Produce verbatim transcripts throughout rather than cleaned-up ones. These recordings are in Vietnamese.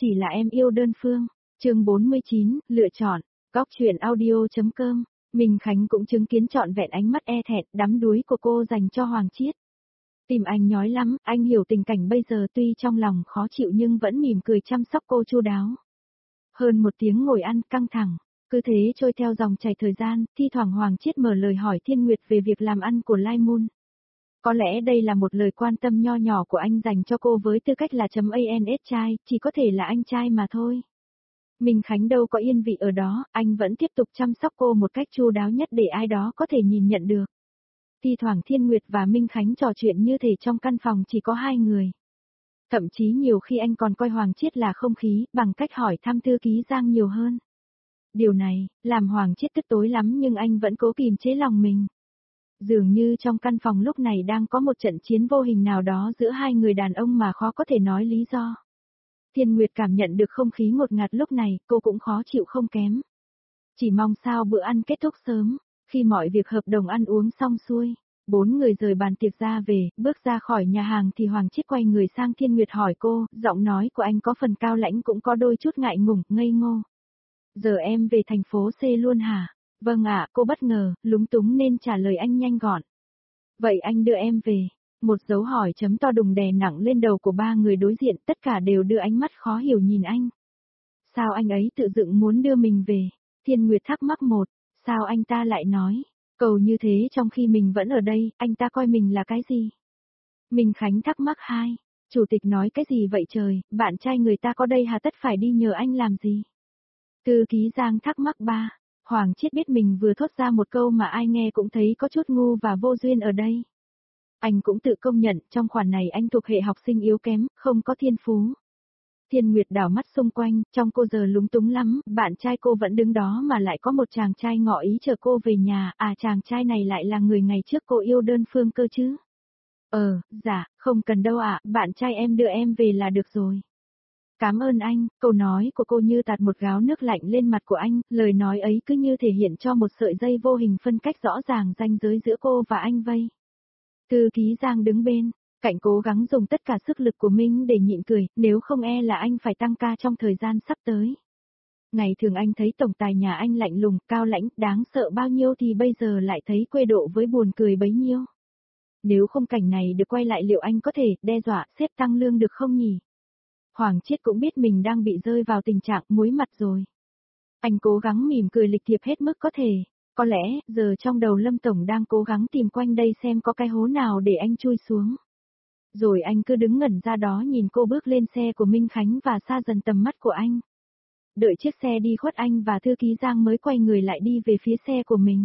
Chỉ là em yêu đơn phương. Chương bốn mươi chín, lựa chọn. Góc truyện audio.com. Minh Khánh cũng chứng kiến trọn vẹn ánh mắt e thẹn, đắm đuối của cô dành cho Hoàng Chiết. Tim anh nhói lắm, anh hiểu tình cảnh bây giờ tuy trong lòng khó chịu nhưng vẫn mỉm cười chăm sóc cô chu đáo. Hơn một tiếng ngồi ăn căng thẳng, cứ thế trôi theo dòng chảy thời gian, thi thoảng Hoàng Chiết mở lời hỏi Thiên Nguyệt về việc làm ăn của Lai Moon. Có lẽ đây là một lời quan tâm nho nhỏ của anh dành cho cô với tư cách là chấm ans trai, chỉ có thể là anh trai mà thôi. Minh Khánh đâu có yên vị ở đó, anh vẫn tiếp tục chăm sóc cô một cách chu đáo nhất để ai đó có thể nhìn nhận được. Thi thoảng Thiên Nguyệt và Minh Khánh trò chuyện như thể trong căn phòng chỉ có hai người. Thậm chí nhiều khi anh còn coi Hoàng Chiết là không khí, bằng cách hỏi thăm thư ký Giang nhiều hơn. Điều này, làm Hoàng Chiết tức tối lắm nhưng anh vẫn cố kìm chế lòng mình. Dường như trong căn phòng lúc này đang có một trận chiến vô hình nào đó giữa hai người đàn ông mà khó có thể nói lý do. Thiên Nguyệt cảm nhận được không khí ngột ngạt lúc này, cô cũng khó chịu không kém. Chỉ mong sao bữa ăn kết thúc sớm, khi mọi việc hợp đồng ăn uống xong xuôi, bốn người rời bàn tiệc ra về, bước ra khỏi nhà hàng thì Hoàng Chiết quay người sang Thiên Nguyệt hỏi cô, giọng nói của anh có phần cao lãnh cũng có đôi chút ngại ngùng, ngây ngô. Giờ em về thành phố C luôn hả? Vâng ạ, cô bất ngờ, lúng túng nên trả lời anh nhanh gọn. Vậy anh đưa em về. Một dấu hỏi chấm to đùng đè nặng lên đầu của ba người đối diện, tất cả đều đưa ánh mắt khó hiểu nhìn anh. Sao anh ấy tự dựng muốn đưa mình về? Thiên Nguyệt thắc mắc một, sao anh ta lại nói, cầu như thế trong khi mình vẫn ở đây, anh ta coi mình là cái gì? Minh Khánh thắc mắc hai, chủ tịch nói cái gì vậy trời, bạn trai người ta có đây hà tất phải đi nhờ anh làm gì? Thư ký Giang thắc mắc ba. Hoàng Chiết biết mình vừa thốt ra một câu mà ai nghe cũng thấy có chút ngu và vô duyên ở đây. Anh cũng tự công nhận, trong khoản này anh thuộc hệ học sinh yếu kém, không có thiên phú. Thiên Nguyệt đảo mắt xung quanh, trong cô giờ lúng túng lắm, bạn trai cô vẫn đứng đó mà lại có một chàng trai ngỏ ý chờ cô về nhà, à chàng trai này lại là người ngày trước cô yêu đơn phương cơ chứ. Ờ, dạ, không cần đâu ạ, bạn trai em đưa em về là được rồi. Cảm ơn anh, câu nói của cô như tạt một gáo nước lạnh lên mặt của anh, lời nói ấy cứ như thể hiện cho một sợi dây vô hình phân cách rõ ràng ranh giới giữa cô và anh vây. Thư ký Giang đứng bên, cạnh cố gắng dùng tất cả sức lực của mình để nhịn cười, nếu không e là anh phải tăng ca trong thời gian sắp tới. Ngày thường anh thấy tổng tài nhà anh lạnh lùng, cao lãnh, đáng sợ bao nhiêu thì bây giờ lại thấy quê độ với buồn cười bấy nhiêu. Nếu không cảnh này được quay lại liệu anh có thể đe dọa xếp tăng lương được không nhỉ? Hoàng Chiết cũng biết mình đang bị rơi vào tình trạng muối mặt rồi. Anh cố gắng mỉm cười lịch thiệp hết mức có thể. Có lẽ, giờ trong đầu Lâm Tổng đang cố gắng tìm quanh đây xem có cái hố nào để anh chui xuống. Rồi anh cứ đứng ngẩn ra đó nhìn cô bước lên xe của Minh Khánh và xa dần tầm mắt của anh. Đợi chiếc xe đi khuất anh và thư ký Giang mới quay người lại đi về phía xe của mình.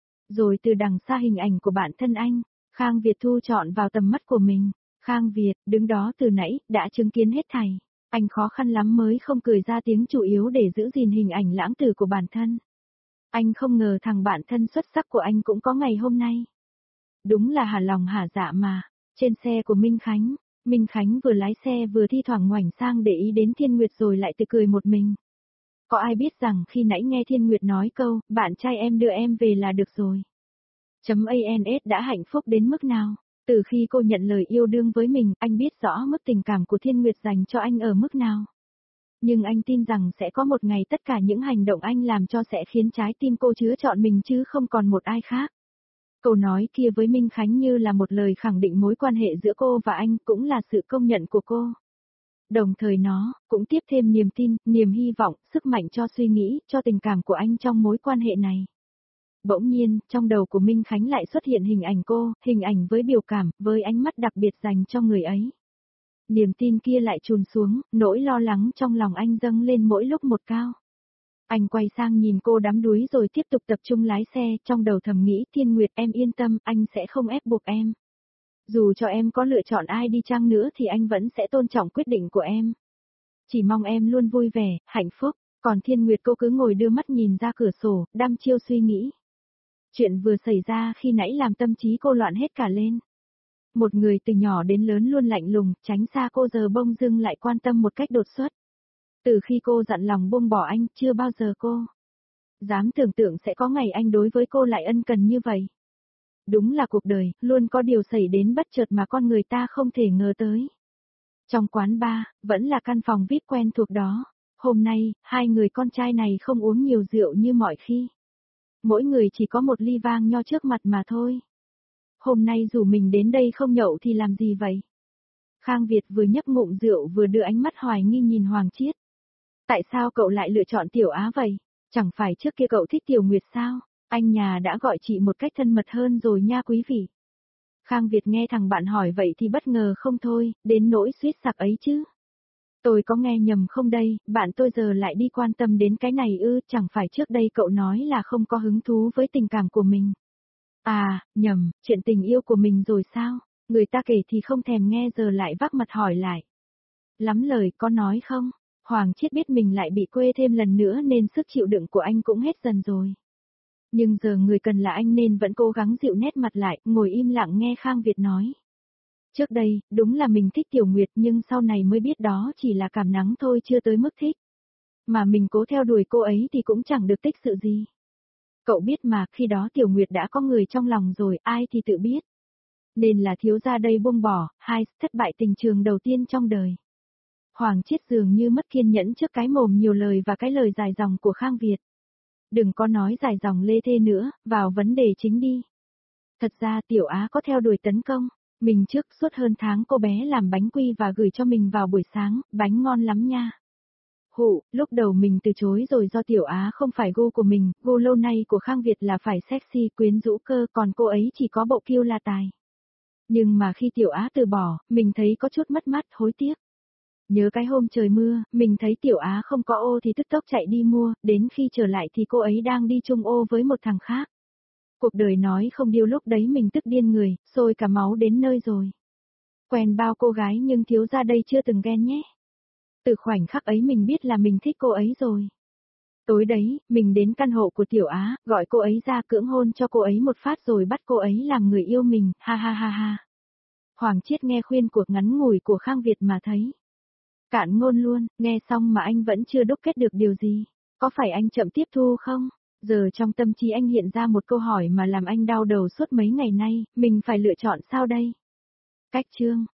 Rồi từ đằng xa hình ảnh của bản thân anh, Khang Việt thu trọn vào tầm mắt của mình. Khang Việt, đứng đó từ nãy, đã chứng kiến hết thảy. Anh khó khăn lắm mới không cười ra tiếng chủ yếu để giữ gìn hình ảnh lãng tử của bản thân. Anh không ngờ thằng bạn thân xuất sắc của anh cũng có ngày hôm nay. Đúng là hả lòng hả dạ mà. Trên xe của Minh Khánh, Minh Khánh vừa lái xe vừa thi thoảng ngoảnh sang để ý đến Thiên Nguyệt rồi lại tự cười một mình. Có ai biết rằng khi nãy nghe Thiên Nguyệt nói câu, bạn trai em đưa em về là được rồi. Chấm ans đã hạnh phúc đến mức nào? Từ khi cô nhận lời yêu đương với mình, anh biết rõ mức tình cảm của Thiên Nguyệt dành cho anh ở mức nào. Nhưng anh tin rằng sẽ có một ngày tất cả những hành động anh làm cho sẽ khiến trái tim cô chứa chọn mình chứ không còn một ai khác. Câu nói kia với Minh Khánh như là một lời khẳng định mối quan hệ giữa cô và anh, cũng là sự công nhận của cô. Đồng thời nó, cũng tiếp thêm niềm tin, niềm hy vọng, sức mạnh cho suy nghĩ, cho tình cảm của anh trong mối quan hệ này. Bỗng nhiên, trong đầu của Minh Khánh lại xuất hiện hình ảnh cô, hình ảnh với biểu cảm, với ánh mắt đặc biệt dành cho người ấy. Niềm tin kia lại trùn xuống, nỗi lo lắng trong lòng anh dâng lên mỗi lúc một cao. Anh quay sang nhìn cô đắm đuối rồi tiếp tục tập trung lái xe, trong đầu thầm nghĩ, Thiên Nguyệt em yên tâm, anh sẽ không ép buộc em. Dù cho em có lựa chọn ai đi chăng nữa thì anh vẫn sẽ tôn trọng quyết định của em. Chỉ mong em luôn vui vẻ, hạnh phúc, còn Thiên Nguyệt cô cứ ngồi đưa mắt nhìn ra cửa sổ, đăm chiêu suy nghĩ. Chuyện vừa xảy ra khi nãy làm tâm trí cô loạn hết cả lên. Một người từ nhỏ đến lớn luôn lạnh lùng, tránh xa cô giờ bông dưng lại quan tâm một cách đột xuất. Từ khi cô dặn lòng buông bỏ anh, chưa bao giờ cô dám tưởng tượng sẽ có ngày anh đối với cô lại ân cần như vậy. Đúng là cuộc đời, luôn có điều xảy đến bất chợt mà con người ta không thể ngờ tới. Trong quán bar, vẫn là căn phòng vi ai pi quen thuộc đó. Hôm nay, hai người con trai này không uống nhiều rượu như mọi khi. Mỗi người chỉ có một ly vang nho trước mặt mà thôi. Hôm nay dù mình đến đây không nhậu thì làm gì vậy? Khang Việt vừa nhấp ngụm rượu vừa đưa ánh mắt hoài nghi nhìn Hoàng Chiết. Tại sao cậu lại lựa chọn Tiểu Á vậy? Chẳng phải trước kia cậu thích Tiểu Nguyệt sao? Anh nhà đã gọi chị một cách thân mật hơn rồi nha quý vị. Khang Việt nghe thằng bạn hỏi vậy thì bất ngờ không thôi, đến nỗi suýt sặc ấy chứ. Tôi có nghe nhầm không đây, bạn tôi giờ lại đi quan tâm đến cái này ư, chẳng phải trước đây cậu nói là không có hứng thú với tình cảm của mình. À, nhầm, chuyện tình yêu của mình rồi sao? Người ta kể thì không thèm nghe giờ lại vác mặt hỏi lại. Lắm lời có nói không? Hoàng Chiết biết mình lại bị quê thêm lần nữa nên sức chịu đựng của anh cũng hết dần rồi. Nhưng giờ người cần là anh nên vẫn cố gắng dịu nét mặt lại, ngồi im lặng nghe Khang Việt nói. Trước đây, đúng là mình thích Tiểu Nguyệt nhưng sau này mới biết đó chỉ là cảm nắng thôi chưa tới mức thích. Mà mình cố theo đuổi cô ấy thì cũng chẳng được tích sự gì. Cậu biết mà, khi đó Tiểu Nguyệt đã có người trong lòng rồi, ai thì tự biết. Nên là thiếu gia đây buông bỏ, hai, thất bại tình trường đầu tiên trong đời. Hoàng Chiết dường như mất kiên nhẫn trước cái mồm nhiều lời và cái lời dài dòng của Khang Việt. Đừng có nói dài dòng lê thê nữa, vào vấn đề chính đi. Thật ra Tiểu Á có theo đuổi tấn công. Mình trước suốt hơn tháng cô bé làm bánh quy và gửi cho mình vào buổi sáng, bánh ngon lắm nha. Hụ, lúc đầu mình từ chối rồi do Tiểu Á không phải gu của mình, gu lâu nay của Khang Việt là phải sexy quyến rũ cơ, còn cô ấy chỉ có bộ kiêu là tài. Nhưng mà khi Tiểu Á từ bỏ, mình thấy có chút mất mát, hối tiếc. Nhớ cái hôm trời mưa, mình thấy Tiểu Á không có ô thì tức tốc chạy đi mua, đến khi trở lại thì cô ấy đang đi chung ô với một thằng khác. Cuộc đời nói không điêu lúc đấy mình tức điên người, sôi cả máu đến nơi rồi. Quen bao cô gái nhưng thiếu gia đây chưa từng ghen nhé. Từ khoảnh khắc ấy mình biết là mình thích cô ấy rồi. Tối đấy, mình đến căn hộ của Tiểu Á, gọi cô ấy ra cưỡng hôn cho cô ấy một phát rồi bắt cô ấy làm người yêu mình, ha ha ha ha. Hoàng Chiết nghe khuyên cuộc ngắn ngủi của Khang Việt mà thấy cạn ngôn luôn, nghe xong mà anh vẫn chưa đúc kết được điều gì. Có phải anh chậm tiếp thu không? Giờ trong tâm trí anh hiện ra một câu hỏi mà làm anh đau đầu suốt mấy ngày nay, mình phải lựa chọn sao đây? Cách chương